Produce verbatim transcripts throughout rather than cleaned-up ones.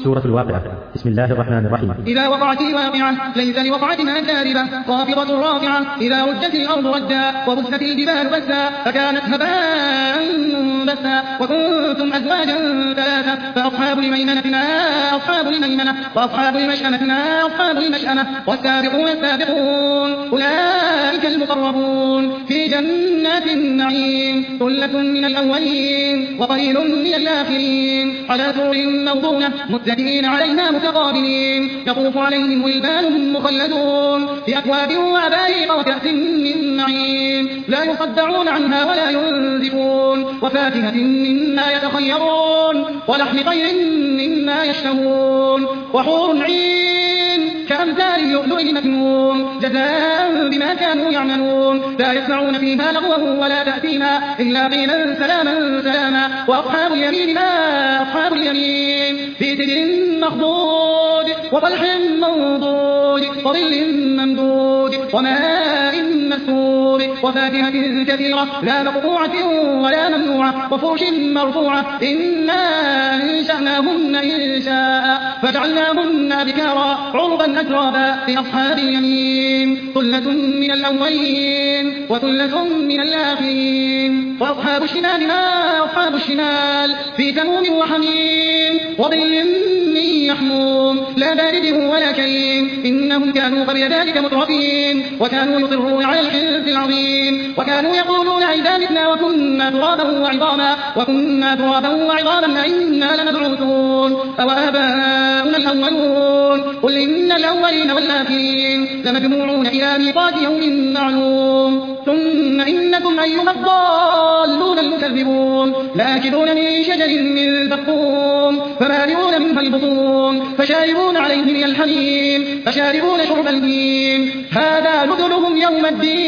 سورة الواقعة. بسم الله الرحمن الرحيم. إذا وقعت الواقعة ليس لوقعتها كاذبة خافضة رافعة إذا رجت الأرض رجا وبست الجبال بسا فكانت هباء منبثا وكنتم أزواجا ثلاثة فأصحاب الميمنة ما أصحاب الميمنة وأصحاب المشأمة ما أصحاب المشأمة والسابقون السابقون أولئك المقربون في جنات النعيم ثلة من الأولين وقليل من الآخرين على سرر موضونة متكئين عليها متقابلين يطوف عليهم ولدان مخلدون بأكواب وأباريق وكأس من معين لا يصدعون عنها ولا ينزفون وفاكهة مما يتخيرون ولحم طير مما يشتهون وحور عين كأمثال اللؤلؤ المكنون جزاء بما كانوا يعملون لا يسمعون فيها لغوا ولا تأثيما إلا قيلا سلاما سلاما وأصحاب اليمين ما أصحاب اليمين في سدر مخضود وطلح منضود وظل ممدود وماء مسكوب وفاكهة كثيرة لا مقطوعة ولا ممنوعة وفرش مرفوعة إنا أنشأناهن إنشاء فجعلناهن أبكارا عربا أترابا لأصحاب اليمين ثلة من الأولين وثلة من الآخرين وأصحاب الشمال ما أصحاب الشمال في سموم وحميم وظل من يحموم لا بارد ولا كريم إنهم كانوا قبل ذلك مترفين وكانوا يصرون على الحنث العظيم وكانوا يقولون إذا متنا وكنا ترابا وعظاما وكنا ترابا وعظاما إنا لمبعوثون أو آباؤنا الأولون قل إن الأولين والآخرين لمجموعون إلى ميقات يوم معلوم ثم إنكم أيها الضالون المكذبون لآكلون من شجر من زقوم فمالئون منها البطون فشاربون عليه من الحميم فشاربون شرب الهيم هذا نزلهم يوم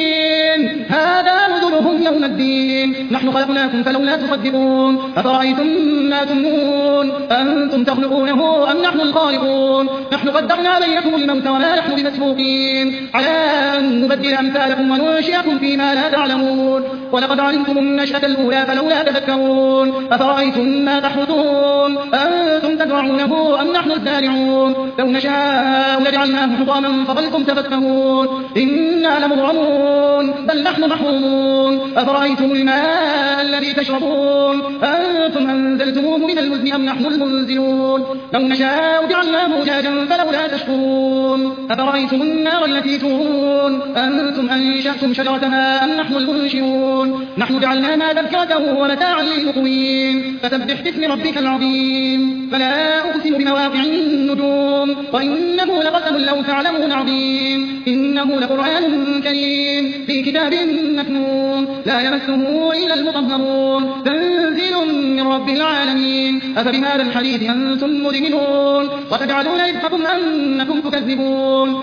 الدين هذا نزلهم يوم الدين نحن خلقناكم فلولا تصدقون أفرأيتم ما تمنون أنتم تخلقونه أم نحن الخالقون نحن قدرنا بينكم الموت وما نحن بمسبوقين على أن نبدل أمثالكم وننشئكم فيما لا تعلمون ولقد علمتم النشأة الأولى فلولا تذكرون أفرأيتم ما تحرثون أنتم تزرعونه أم نحن الزارعون لو نشاء لجعلناه حطاما فظلتم تفكهون إنا لمغرمون بل نحن محرومون أفرأيتم الماء الذي تشربون أنتم أنزلتموه من المزن أم نحن المنزلون لو نشاء جعلناه أجاجا فلولا تشكرون أفرأيتم النار التي تورون أنتم أنشأتم شجرتها أم نحن المنشئون نحن جعلناها تذكرة ومتاعا للمقوين فسبح باسم ربك العظيم فلا أقسم بمواقع النجوم وإنه لقسم لو تعلمون عظيم إنه لقرآن كريم في كتاب مكنون لا يمسه إلا المطهرون تنزيل من رب العالمين أفبهذا الحديث أنتم مدهنون وتجعلون رزقكم أنكم تكذبون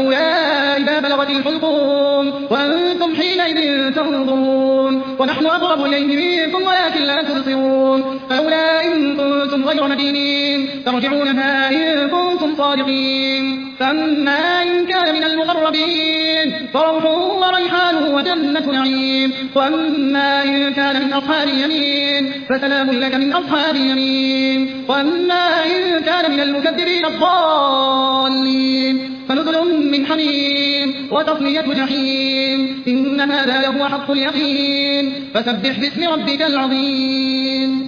فلولا إذا بلغت الحلقوم وأنتم حينئذ تنظرون ونحن أقرب إليه منكم ولكن لا تبصرون فلولا إن كنتم غير مدينين ترجعونها إن كنتم صادقين فأما إن كان من المقربين فروح وريحان وجنة نعيم وأما إن كان من أصحاب اليمين فسلام لك من أصحاب اليمين وأما إن كان من المكذبين الضالين فنزل من حميم وتصلية جحيم إن هذا لهو حق اليقين فسبح باسم ربك العظيم.